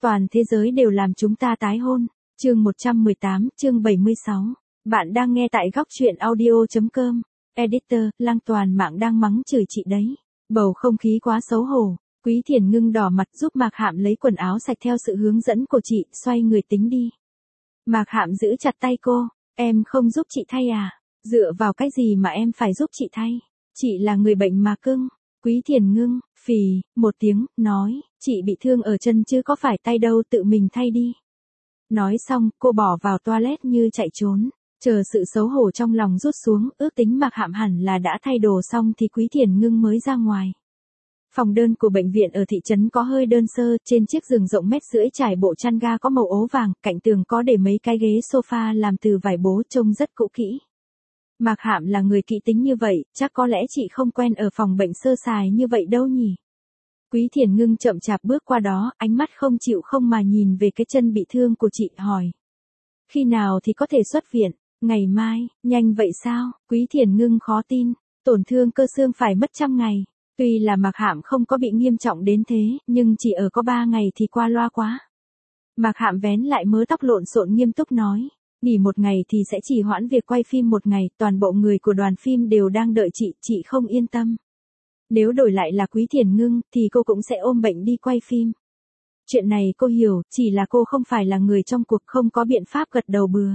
Toàn thế giới đều làm chúng ta tái hôn. Chương 118, chương 76. Bạn đang nghe tại góc truyện audio.com. Editor, Lang toàn mạng đang mắng chửi chị đấy. Bầu không khí quá xấu hổ. Quý Thiền Ngưng đỏ mặt giúp Mạc Hạm lấy quần áo sạch theo sự hướng dẫn của chị, xoay người tính đi. Mạc Hạm giữ chặt tay cô. Em không giúp chị thay à? Dựa vào cái gì mà em phải giúp chị thay? Chị là người bệnh mà cưng. Quý Thiền Ngưng, phì, một tiếng, nói, chị bị thương ở chân chứ có phải tay đâu, tự mình thay đi. Nói xong, cô bỏ vào toilet như chạy trốn. Chờ sự xấu hổ trong lòng rút xuống, ước tính Mạc Hạm hẳn là đã thay đồ xong thì Quý Thiền Ngưng mới ra ngoài. Phòng đơn của bệnh viện ở thị trấn có hơi đơn sơ, trên chiếc giường rộng 1,5 mét trải bộ chăn ga có màu ố vàng, cạnh tường có để mấy cái ghế sofa làm từ vải bố trông rất cũ kỹ. Mạc Hạm là người kỹ tính như vậy, chắc có lẽ chị không quen ở phòng bệnh sơ sài như vậy đâu nhỉ. Quý Thiền Ngưng chậm chạp bước qua đó, ánh mắt không chịu không mà nhìn về cái chân bị thương của chị, hỏi. Khi nào thì có thể xuất viện? Ngày mai, nhanh vậy sao? Quý Thiền Ngưng khó tin, tổn thương cơ xương phải mất 100 ngày. Tuy là Mạc Hạm không có bị nghiêm trọng đến thế, nhưng chỉ ở có 3 ngày thì qua loa quá. Mạc Hạm vén lại mớ tóc lộn xộn nghiêm túc nói. Nghỉ 1 ngày thì sẽ trì hoãn việc quay phim 1 ngày, toàn bộ người của đoàn phim đều đang đợi chị không yên tâm. Nếu đổi lại là Quý Thiền Ngưng, thì cô cũng sẽ ôm bệnh đi quay phim. Chuyện này cô hiểu, chỉ là cô không phải là người trong cuộc, không có biện pháp gật đầu bừa.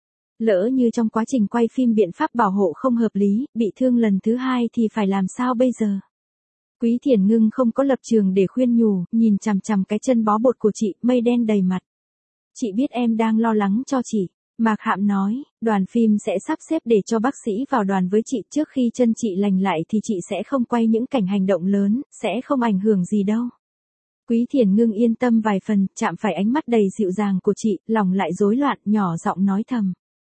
Lỡ như trong quá trình quay phim biện pháp bảo hộ không hợp lý, bị thương lần thứ 2 thì phải làm sao bây giờ? Quý Thiền Ngưng không có lập trường để khuyên nhủ, nhìn chằm chằm cái chân bó bột của chị, mây đen đầy mặt. Chị biết em đang lo lắng cho chị. Mạc Hạm nói, đoàn phim sẽ sắp xếp để cho bác sĩ vào đoàn với chị, trước khi chân chị lành lại thì chị sẽ không quay những cảnh hành động lớn, sẽ không ảnh hưởng gì đâu. Quý Thiền Ngưng yên tâm vài phần, chạm phải ánh mắt đầy dịu dàng của chị, lòng lại rối loạn, nhỏ giọng nói thầm.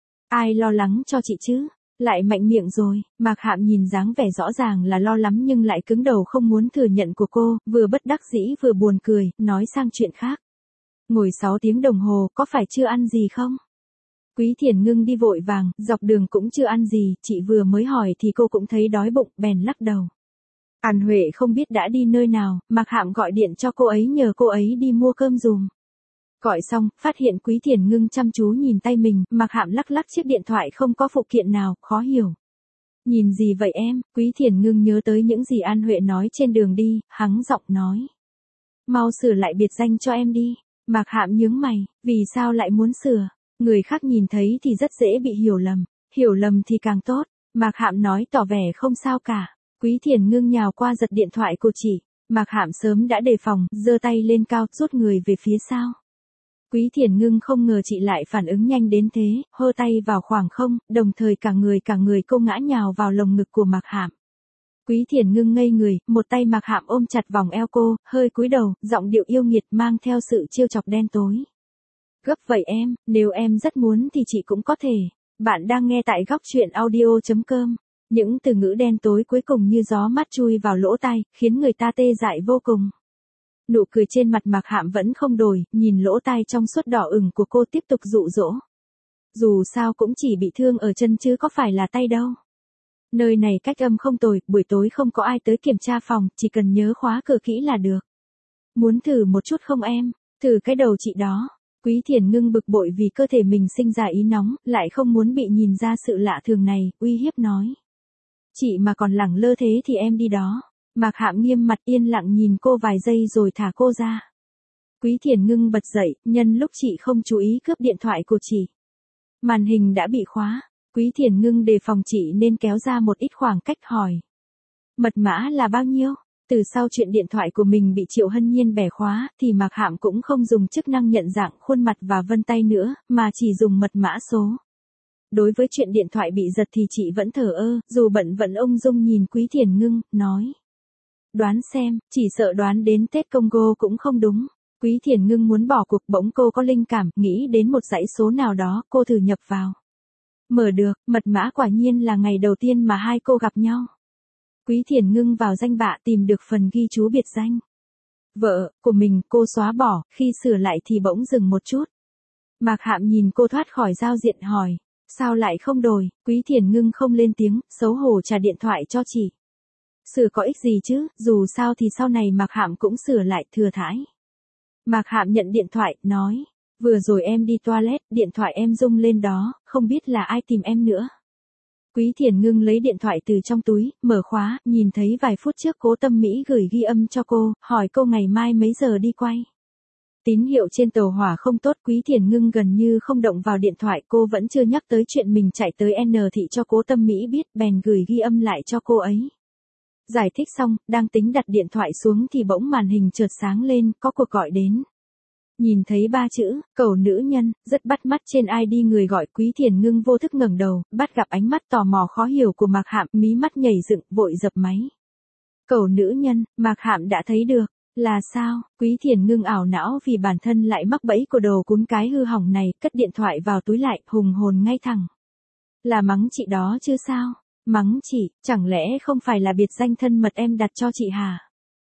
Ai lo lắng cho chị chứ? Lại mạnh miệng rồi. Mạc Hạm nhìn dáng vẻ rõ ràng là lo lắm nhưng lại cứng đầu không muốn thừa nhận của cô, vừa bất đắc dĩ vừa buồn cười, nói sang chuyện khác. Ngồi 6 tiếng đồng hồ, có phải chưa ăn gì không? Quý Thiền Ngưng đi vội vàng, dọc đường cũng chưa ăn gì, chị vừa mới hỏi thì cô cũng thấy đói bụng, bèn lắc đầu. An Huệ không biết đã đi nơi nào, Mạc Hạm gọi điện cho cô ấy nhờ cô ấy đi mua cơm giùm. Gọi xong, phát hiện Quý Thiền Ngưng chăm chú nhìn tay mình, Mạc Hạm lắc lắc chiếc điện thoại không có phụ kiện nào, khó hiểu. Nhìn gì vậy em? Quý Thiền Ngưng nhớ tới những gì An Huệ nói trên đường đi, hắng giọng nói. Mau sửa lại biệt danh cho em đi. Mạc Hạm nhướng mày, vì sao lại muốn sửa? Người khác nhìn thấy thì rất dễ bị hiểu lầm thì càng tốt. Mạc Hạm nói tỏ vẻ không sao cả. Quý Thiền Ngưng nhào qua giật điện thoại của chị. Mạc Hạm sớm đã đề phòng, giơ tay lên cao, rút người về phía sau. Quý Thiền Ngưng không ngờ chị lại phản ứng nhanh đến thế, hơ tay vào khoảng không, đồng thời cả người cô ngã nhào vào lồng ngực của Mạc Hạm. Quý Thiền Ngưng ngây người, một tay Mạc Hạm ôm chặt vòng eo cô, hơi cúi đầu, giọng điệu yêu nghiệt mang theo sự trêu chọc đen tối. Gấp vậy em, nếu em rất muốn thì chị cũng có thể. Bạn đang nghe tại góc truyện audio.com. Những từ ngữ đen tối cuối cùng như gió mát chui vào lỗ tai, khiến người ta tê dại vô cùng. Nụ cười trên mặt Mạc Hạm vẫn không đổi, nhìn lỗ tai trong suốt đỏ ửng của cô tiếp tục dụ dỗ. Dù sao cũng chỉ bị thương ở chân chứ có phải là tay đâu. Nơi này cách âm không tồi, buổi tối không có ai tới kiểm tra phòng, chỉ cần nhớ khóa cửa kỹ là được. Muốn thử một chút không em? Thử cái đầu chị đó. Quý Thiền Ngưng bực bội vì cơ thể mình sinh ra ý nóng, lại không muốn bị nhìn ra sự lạ thường này, uy hiếp nói. Chị mà còn lẳng lơ thế thì em đi đó. Mạc Hạm nghiêm mặt yên lặng nhìn cô vài giây rồi thả cô ra. Quý Thiền Ngưng bật dậy, nhân lúc chị không chú ý cướp điện thoại của chị. Màn hình đã bị khóa. Quý Thiền Ngưng đề phòng chị nên kéo ra một ít khoảng cách hỏi. Mật mã là bao nhiêu? Từ sau chuyện điện thoại của mình bị Triệu Hân Nhiên bẻ khóa, thì Mạc Hạm cũng không dùng chức năng nhận dạng khuôn mặt và vân tay nữa, mà chỉ dùng mật mã số. Đối với chuyện điện thoại bị giật thì chị vẫn thờ ơ, dù bận vẫn ung dung nhìn Quý Thiền Ngưng, nói. Đoán xem, chỉ sợ đoán đến Tết Congo cũng không đúng. Quý Thiền Ngưng muốn bỏ cuộc, bỗng cô có linh cảm, nghĩ đến một dãy số nào đó, cô thử nhập vào. Mở được, mật mã quả nhiên là ngày đầu tiên mà hai cô gặp nhau. Quý Thiền Ngưng vào danh bạ tìm được phần ghi chú biệt danh. Vợ của mình cô xóa bỏ, khi sửa lại thì bỗng dừng một chút. Mạc Hạm nhìn cô thoát khỏi giao diện hỏi. Sao lại không đổi? Quý Thiền Ngưng không lên tiếng, xấu hổ trả điện thoại cho chị. Sửa có ích gì chứ, dù sao thì sau này Mạc Hạm cũng sửa lại thừa thãi. Mạc Hạm nhận điện thoại, nói. Vừa rồi em đi toilet, điện thoại em rung lên đó, không biết là ai tìm em nữa. Quý Thiền Ngưng lấy điện thoại từ trong túi, mở khóa, nhìn thấy vài phút trước Cố Tâm Mỹ gửi ghi âm cho cô, hỏi cô ngày mai mấy giờ đi quay. Tín hiệu trên tàu hỏa không tốt, Quý Thiền Ngưng gần như không động vào điện thoại, cô vẫn chưa nhắc tới chuyện mình chạy tới N thị cho Cố Tâm Mỹ biết, bèn gửi ghi âm lại cho cô ấy. Giải thích xong, đang tính đặt điện thoại xuống thì bỗng màn hình chợt sáng lên, có cuộc gọi đến. Nhìn thấy 3 chữ, cầu nữ nhân, rất bắt mắt trên ID người gọi. Quý Thiền Ngưng vô thức ngẩng đầu, bắt gặp ánh mắt tò mò khó hiểu của Mạc Hạm, mí mắt nhảy dựng, vội dập máy. Cầu nữ nhân, Mạc Hạm đã thấy được. Là sao? Quý Thiền Ngưng ảo não vì bản thân lại mắc bẫy của đồ cún cái hư hỏng này, cất điện thoại vào túi lại, hùng hồn ngay thẳng. Là mắng chị đó chứ sao? Mắng chị, chẳng lẽ không phải là biệt danh thân mật em đặt cho chị hả?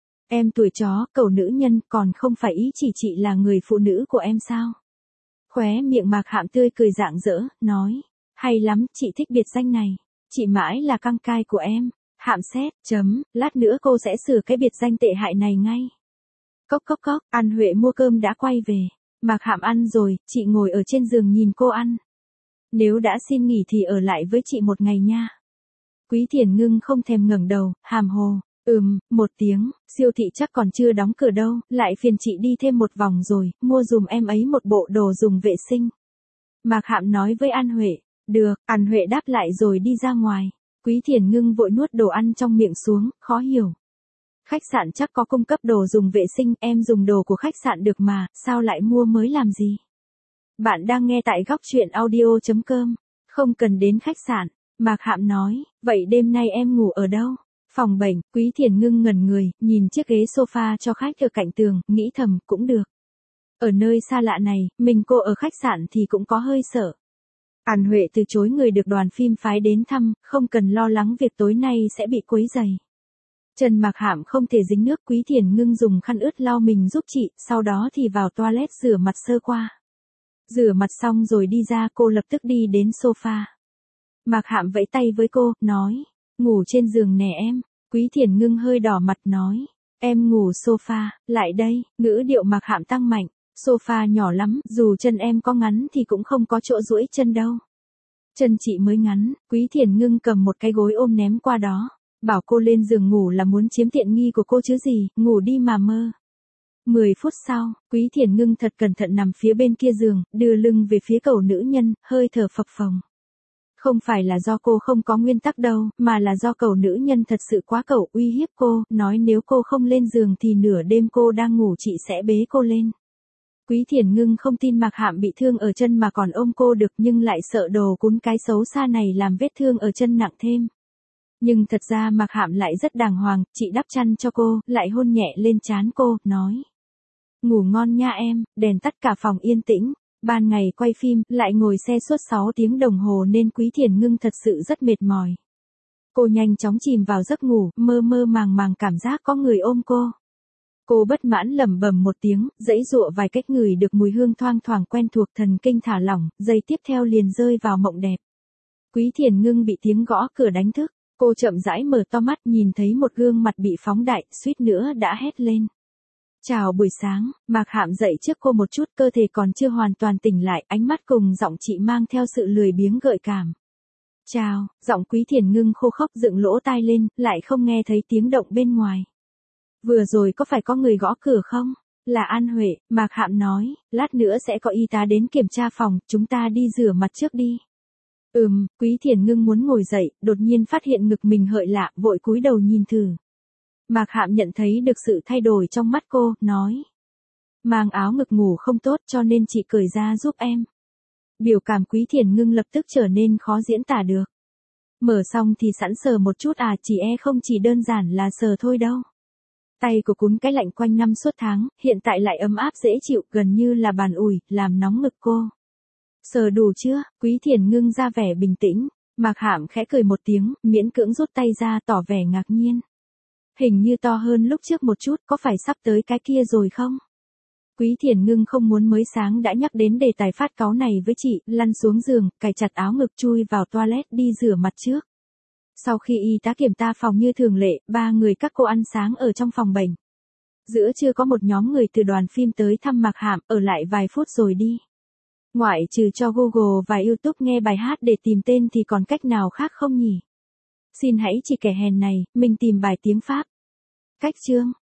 Em tuổi chó, cầu nữ nhân, còn không phải ý chỉ chị là người phụ nữ của em sao? Khóe miệng Mạc Hạm tươi cười rạng rỡ, nói. Hay lắm, chị thích biệt danh này. Chị mãi là căng cai của em. Hạm xét, lát nữa cô sẽ sửa cái biệt danh tệ hại này ngay. Cốc cốc cốc, An Huệ mua cơm đã quay về. Mạc Hạm ăn rồi, chị ngồi ở trên giường nhìn cô ăn. Nếu đã xin nghỉ thì ở lại với chị một ngày nha. Quý Thiền Ngưng không thèm ngẩng đầu, hàm hồ. Một tiếng, siêu thị chắc còn chưa đóng cửa đâu, lại phiền chị đi thêm một vòng rồi, mua dùm em ấy một bộ đồ dùng vệ sinh. Mạc Hạm nói với An Huệ. Được, An Huệ đáp lại rồi đi ra ngoài. Quý Thiền Ngưng vội nuốt đồ ăn trong miệng xuống, khó hiểu. Khách sạn chắc có cung cấp đồ dùng vệ sinh, em dùng đồ của khách sạn được mà, sao lại mua mới làm gì? Bạn đang nghe tại góc truyện audio.com, không cần đến khách sạn. Mạc Hạm nói, vậy đêm nay em ngủ ở đâu? Phòng bệnh. Quý Thiền Ngưng ngẩn người, nhìn chiếc ghế sofa cho khách ở cạnh tường, nghĩ thầm, cũng được. Ở nơi xa lạ này, mình cô ở khách sạn thì cũng có hơi sợ. An Huệ từ chối người được đoàn phim phái đến thăm, không cần lo lắng việc tối nay sẽ bị quấy rầy. Chân Mạc Hạm không thể dính nước, Quý Thiền Ngưng dùng khăn ướt lau mình giúp chị, sau đó thì vào toilet rửa mặt sơ qua. Rửa mặt xong rồi đi ra, cô lập tức đi đến sofa. Mạc Hạm vẫy tay với cô, nói, ngủ trên giường nè em. Quý Thiền Ngưng hơi đỏ mặt nói, em ngủ sofa, lại đây. Ngữ điệu Mạc Hạm tăng mạnh, sofa nhỏ lắm, dù chân em có ngắn thì cũng không có chỗ duỗi chân đâu. Chân chị mới ngắn. Quý Thiền Ngưng cầm một cái gối ôm ném qua đó. Bảo cô lên giường ngủ là muốn chiếm tiện nghi của cô chứ gì, ngủ đi mà mơ. 10 phút sau, Quý Thiền Ngưng thật cẩn thận nằm phía bên kia giường, đưa lưng về phía cầu nữ nhân, hơi thở phập phồng. Không phải là do cô không có nguyên tắc đâu, mà là do cầu nữ nhân thật sự quá cẩu, uy hiếp cô, nói nếu cô không lên giường thì nửa đêm cô đang ngủ chị sẽ bế cô lên. Quý Thiền Ngưng không tin Mạc Hạm bị thương ở chân mà còn ôm cô được, nhưng lại sợ đồ cún cái xấu xa này làm vết thương ở chân nặng thêm. Nhưng thật ra Mạc Hạm lại rất đàng hoàng, chị đắp chăn cho cô, lại hôn nhẹ lên trán cô, nói. Ngủ ngon nha em, đèn tắt cả phòng yên tĩnh. Ban ngày quay phim, lại ngồi xe suốt 6 tiếng đồng hồ nên Quý Thiền Ngưng thật sự rất mệt mỏi. Cô nhanh chóng chìm vào giấc ngủ, mơ mơ màng màng cảm giác có người ôm cô. Cô bất mãn lẩm bẩm một tiếng, giãy giụa vài cách ngửi được mùi hương thoang thoảng quen thuộc, thần kinh thả lỏng, giây tiếp theo liền rơi vào mộng đẹp. Quý Thiền Ngưng bị tiếng gõ cửa đánh thức, cô chậm rãi mở to mắt nhìn thấy một gương mặt bị phóng đại, suýt nữa đã hét lên. Chào buổi sáng. Mạc Hạm dậy trước cô một chút, cơ thể còn chưa hoàn toàn tỉnh lại, ánh mắt cùng giọng chị mang theo sự lười biếng gợi cảm. Chào, giọng Quý Thiền Ngưng khô khốc dựng lỗ tai lên, lại không nghe thấy tiếng động bên ngoài. Vừa rồi có phải có người gõ cửa không? Là An Huệ. Mạc Hạm nói, lát nữa sẽ có y tá đến kiểm tra phòng, chúng ta đi rửa mặt trước đi. Quý Thiền Ngưng muốn ngồi dậy, đột nhiên phát hiện ngực mình hợi lạ, vội cúi đầu nhìn thử. Mạc Hạm nhận thấy được sự thay đổi trong mắt cô, nói. Mang áo ngực ngủ không tốt cho nên chị cởi ra giúp em. Biểu cảm Quý Thiền Ngưng lập tức trở nên khó diễn tả được. Mở xong thì sẵn sờ một chút à, chỉ không chỉ đơn giản là sờ thôi đâu. Tay của cún cái lạnh quanh năm suốt tháng, hiện tại lại ấm áp dễ chịu, gần như là bàn ủi, làm nóng ngực cô. Sờ đủ chưa? Quý Thiền Ngưng ra vẻ bình tĩnh. Mạc Hạm khẽ cười một tiếng, miễn cưỡng rút tay ra tỏ vẻ ngạc nhiên. Hình như to hơn lúc trước một chút, có phải sắp tới cái kia rồi không? Quý Thiền Ngưng không muốn mới sáng đã nhắc đến đề tài phát cáu này với chị, lăn xuống giường, cài chặt áo ngực chui vào toilet đi rửa mặt trước. Sau khi y tá kiểm tra phòng như thường lệ, 3 người các cô ăn sáng ở trong phòng bệnh. Giữa trưa có một nhóm người từ đoàn phim tới thăm Mạc Hạm, ở lại vài phút rồi đi. Ngoại trừ cho Google và YouTube nghe bài hát để tìm tên thì còn cách nào khác không nhỉ? Xin hãy chỉ kẻ hèn này, mình tìm bài tiếng Pháp. Cách chương